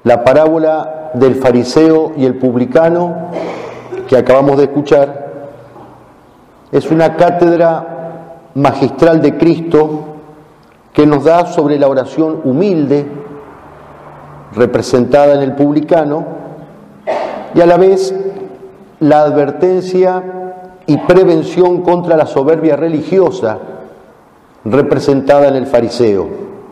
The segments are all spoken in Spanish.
La parábola del fariseo y el publicano que acabamos de escuchar es una cátedra magistral de Cristo que nos da sobre la oración humilde representada en el publicano y a la vez la advertencia y prevención contra la soberbia religiosa representada en el fariseo.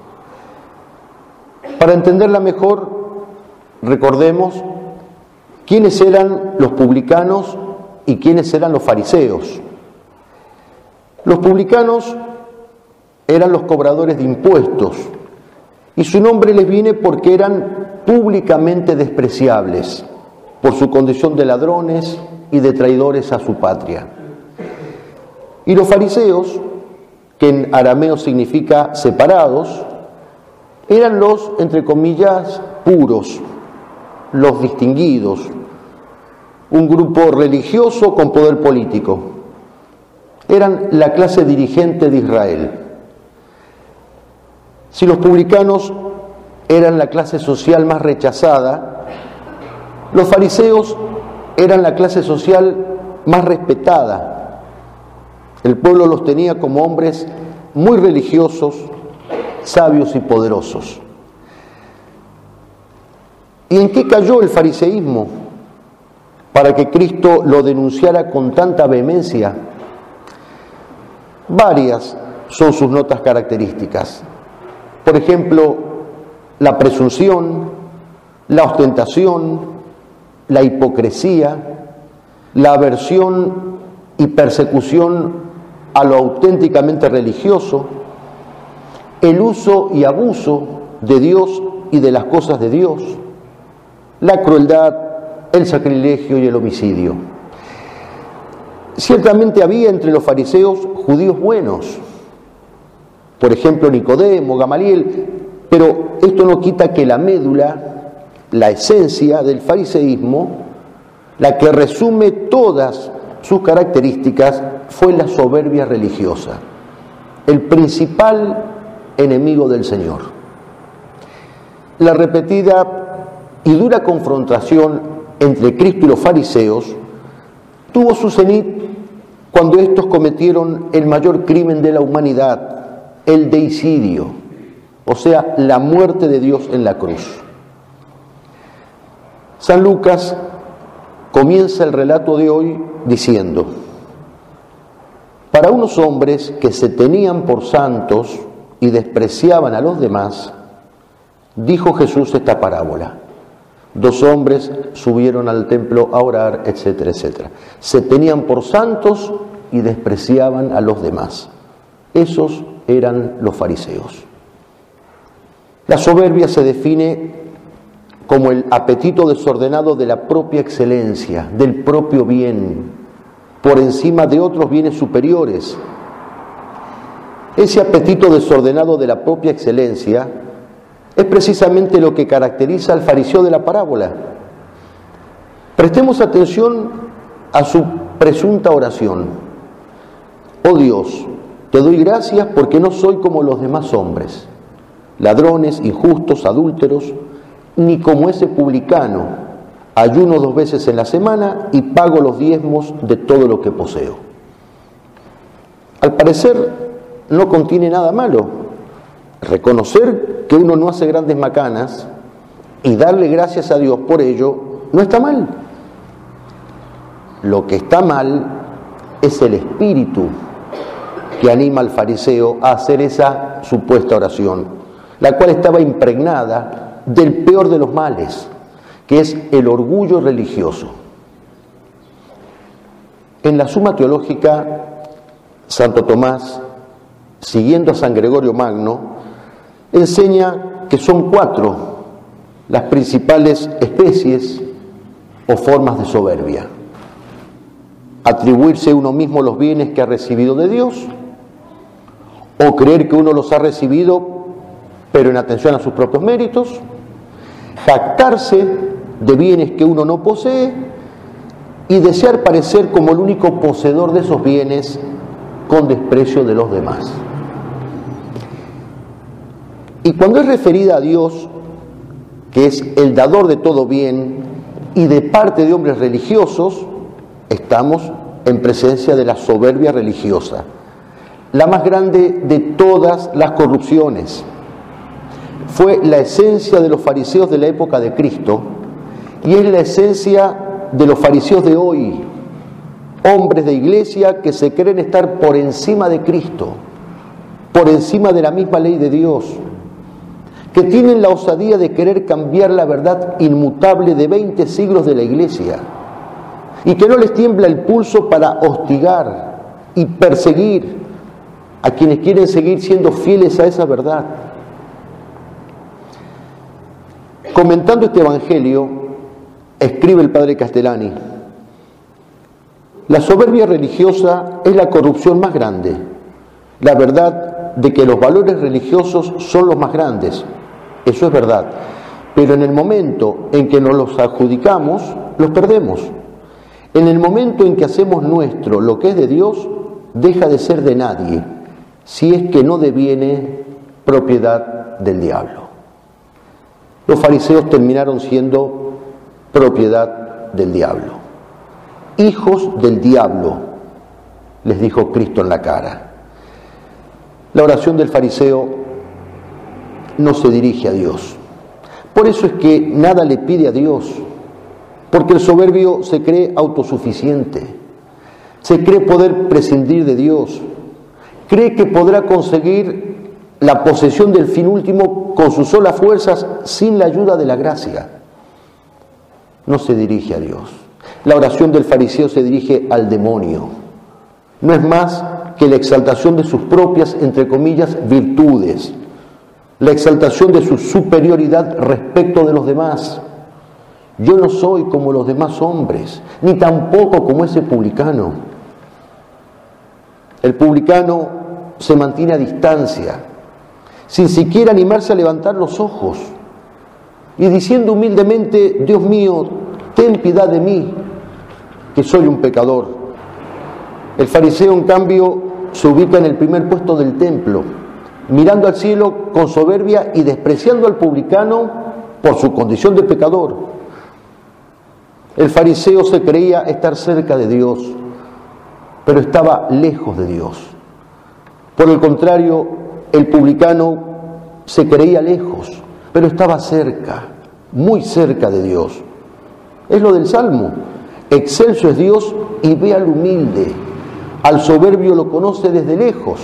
Para entenderla mejor, recordemos quiénes eran los publicanos y quiénes eran los fariseos. Los publicanos eran los cobradores de impuestos y su nombre les viene porque eran públicamente despreciables por su condición de ladrones y de traidores a su patria. Y los fariseos, que en arameo significa separados, eran los, entre comillas, puros, los distinguidos, un grupo religioso con poder político. Eran la clase dirigente de Israel. Si los publicanos eran la clase social más rechazada, los fariseos eran la clase social más respetada. El pueblo los tenía como hombres muy religiosos, sabios y poderosos. ¿Y en qué cayó el fariseísmo para que Cristo lo denunciara con tanta vehemencia? Varias son sus notas características. Por ejemplo, la presunción, la ostentación, la hipocresía, la aversión y persecución a lo auténticamente religioso, el uso y abuso de Dios y de las cosas de Dios, la crueldad, el sacrilegio y el homicidio. Ciertamente había entre los fariseos judíos buenos, por ejemplo Nicodemo, Gamaliel, pero esto no quita que la médula, la esencia del fariseísmo, la que resume todas sus características, fue la soberbia religiosa, el principal enemigo del Señor. La repetida y dura confrontación entre Cristo y los fariseos tuvo su cenit cuando estos cometieron el mayor crimen de la humanidad, el deicidio, o sea, la muerte de Dios en la cruz. San Lucas comienza el relato de hoy diciendo: para unos hombres que se tenían por santos y despreciaban a los demás, dijo Jesús esta parábola. 2 hombres subieron al templo a orar, etcétera, etcétera. Se tenían por santos y despreciaban a los demás. Esos eran los fariseos. La soberbia se define como el apetito desordenado de la propia excelencia, del propio bien, por encima de otros bienes superiores. Ese apetito desordenado de la propia excelencia es precisamente lo que caracteriza al fariseo de la parábola. Prestemos atención a su presunta oración. Oh Dios, te doy gracias porque no soy como los demás hombres, ladrones, injustos, adúlteros, ni como ese publicano. Ayuno 2 veces en la semana y pago los diezmos de todo lo que poseo. Al parecer no contiene nada malo. Reconocer que uno no hace grandes macanas y darle gracias a Dios por ello no está mal. Lo que está mal es el espíritu que anima al fariseo a hacer esa supuesta oración, la cual estaba impregnada del peor de los males, que es el orgullo religioso. En la Suma Teológica, Santo Tomás, siguiendo a San Gregorio Magno, enseña que son 4 las principales especies o formas de soberbia: atribuirse a uno mismo los bienes que ha recibido de Dios, o creer que uno los ha recibido pero en atención a sus propios méritos, jactarse de bienes que uno no posee y desear parecer como el único poseedor de esos bienes con desprecio de los demás. Y cuando es referida a Dios, que es el dador de todo bien, y de parte de hombres religiosos, estamos en presencia de la soberbia religiosa, la más grande de todas las corrupciones. Fue la esencia de los fariseos de la época de Cristo y es la esencia de los fariseos de hoy, hombres de iglesia que se creen estar por encima de Cristo, por encima de la misma ley de Dios, que tienen la osadía de querer cambiar la verdad inmutable de 20 siglos de la iglesia y que no les tiembla el pulso para hostigar y perseguir a quienes quieren seguir siendo fieles a esa verdad. Comentando este evangelio, escribe el padre Castellani: la soberbia religiosa es la corrupción más grande. La verdad de que los valores religiosos son los más grandes, eso es verdad, pero en el momento en que nos los adjudicamos, los perdemos. En el momento en que hacemos nuestro lo que es de Dios, deja de ser de nadie, si es que no deviene propiedad del diablo. Los fariseos terminaron siendo propiedad del diablo. Hijos del diablo, les dijo Cristo en la cara. La oración del fariseo no se dirige a Dios. Por eso es que nada le pide a Dios, porque el soberbio se cree autosuficiente, se cree poder prescindir de Dios, cree que podrá conseguir la posesión del fin último con sus solas fuerzas sin la ayuda de la gracia. No se dirige a Dios. La oración del fariseo se dirige al demonio. No es más que la exaltación de sus propias, entre comillas, virtudes, la exaltación de su superioridad respecto de los demás. Yo no soy como los demás hombres, ni tampoco como ese publicano. El publicano se mantiene a distancia, sin siquiera animarse a levantar los ojos, y diciendo humildemente: Dios mío, ten piedad de mí, que soy un pecador. El fariseo, en cambio, se ubica en el primer puesto del templo, mirando al cielo con soberbia y despreciando al publicano por su condición de pecador. El fariseo se creía estar cerca de Dios, pero estaba lejos de Dios. Por el contrario, el publicano se creía lejos, pero estaba cerca, muy cerca de Dios. Es lo del Salmo: excelso es Dios y ve al humilde, al soberbio lo conoce desde lejos.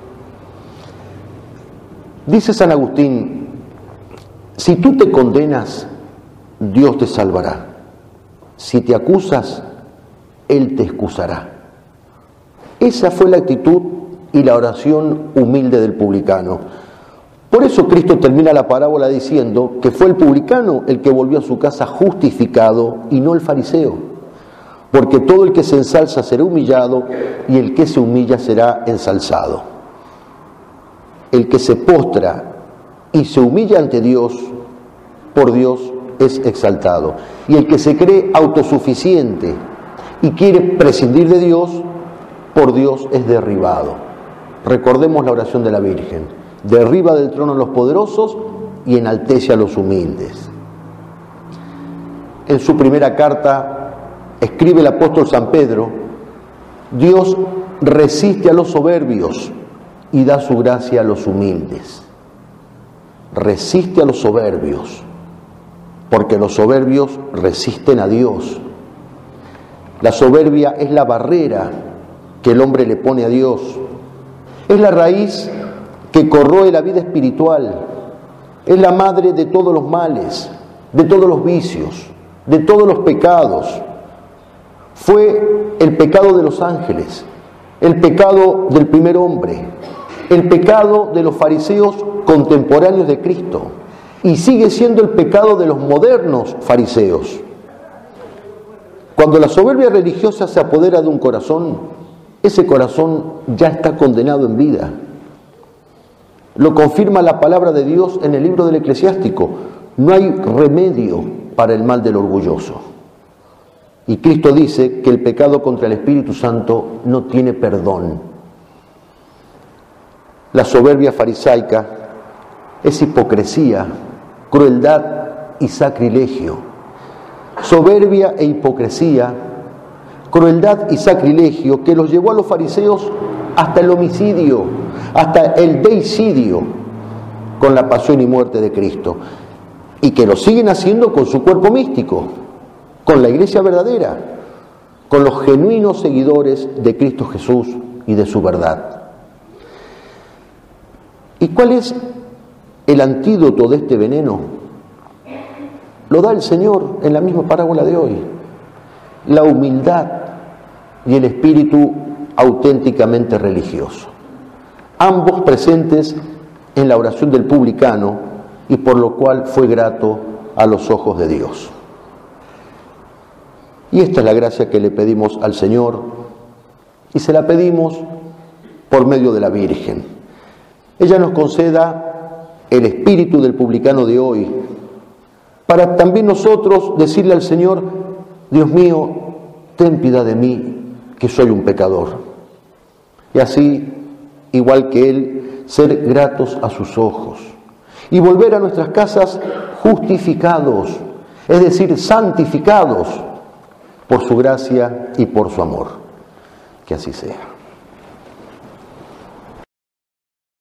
Dice San Agustín: si tú te condenas, Dios te salvará. Si te acusas, Él te excusará. Esa fue la actitud y la oración humilde del publicano. Por eso Cristo termina la parábola diciendo que fue el publicano el que volvió a su casa justificado y no el fariseo. Porque todo el que se ensalza será humillado y el que se humilla será ensalzado. El que se postra y se humilla ante Dios, por Dios es exaltado. Y el que se cree autosuficiente y quiere prescindir de Dios, por Dios es derribado. Recordemos la oración de la Virgen: derriba del trono a los poderosos y enaltece a los humildes. En su primera carta escribe el apóstol San Pedro: Dios resiste a los soberbios y da su gracia a los humildes. Resiste a los soberbios, porque los soberbios resisten a Dios. La soberbia es la barrera que el hombre le pone a Dios. Es la raíz que corroe la vida espiritual. Es la madre de todos los males, de todos los vicios, de todos los pecados. Fue el pecado de los ángeles, el pecado del primer hombre, el pecado de los fariseos contemporáneos de Cristo, y sigue siendo el pecado de los modernos fariseos. Cuando la soberbia religiosa se apodera de un corazón, ese corazón ya está condenado en vida. Lo confirma la palabra de Dios en el libro del Eclesiástico: no hay remedio para el mal del orgulloso. Y Cristo dice que el pecado contra el Espíritu Santo no tiene perdón. La soberbia farisaica es hipocresía, crueldad y sacrilegio, soberbia e hipocresía, crueldad y sacrilegio que los llevó a los fariseos hasta el homicidio, hasta el deicidio con la pasión y muerte de Cristo, y que lo siguen haciendo con su cuerpo místico, con la iglesia verdadera, con los genuinos seguidores de Cristo Jesús y de su verdad. ¿Y cuál es el antídoto de este veneno? Lo da el Señor en la misma parábola de hoy: la humildad y el espíritu auténticamente religioso, ambos presentes en la oración del publicano, y por lo cual fue grato a los ojos de Dios. Y esta es la gracia que le pedimos al Señor, y se la pedimos por medio de la Virgen. Ella nos conceda el espíritu del publicano de hoy, para también nosotros decirle al Señor: Dios mío, ten piedad de mí, que soy un pecador. Y así, igual que Él, ser gratos a sus ojos y volver a nuestras casas justificados, es decir, santificados por su gracia y por su amor. Que así sea.